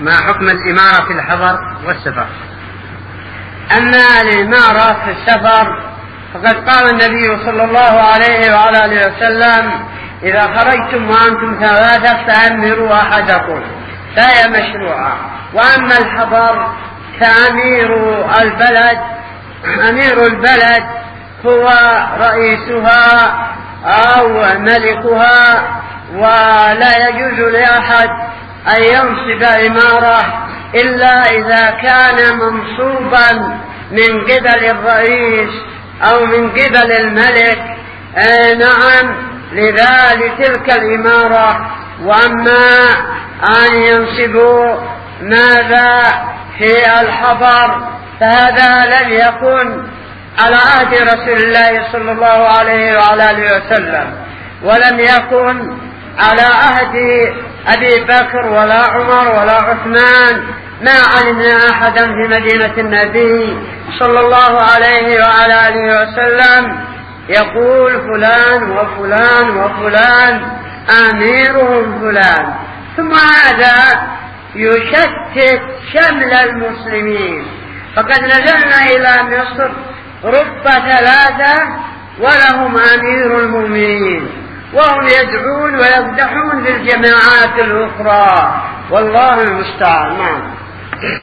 ما حكم الإمارة في الحضر والسفر؟ أما الإمارة في السفر فقد قال النبي صلى الله عليه وعلى آله وسلم: إذا خرجتم وأنتم ثلاثة فأمروا أحدكم، فهي مشروعة. وأما الحضر فأمير البلد هو رئيسها أو ملكها، ولا يجوز لأحد أن ينصب إمارة إلا إذا كان منصوبا من قبل الرئيس أو من قبل الملك. نعم، لتلك الإمارة. وأما أن ينصبوا ماذا في الحضر فهذا لم يكن على عهد رسول الله صلى الله عليه وعلى آله وسلم، ولم يكن على عهد أبي بكر ولا عمر ولا عثمان. ما علمنا أحدا في مدينة النبي صلى الله عليه وعلى آله وسلم يقول فلان وفلان وفلان أميرهم فلان. ثم هذا يشتت شمل المسلمين. فقد نزلنا إلى مصر رب ثلاثة ولهم أمير المؤمنين، وهم يدعون ويقدحون في الجماعات الأخرى، والله المستعان.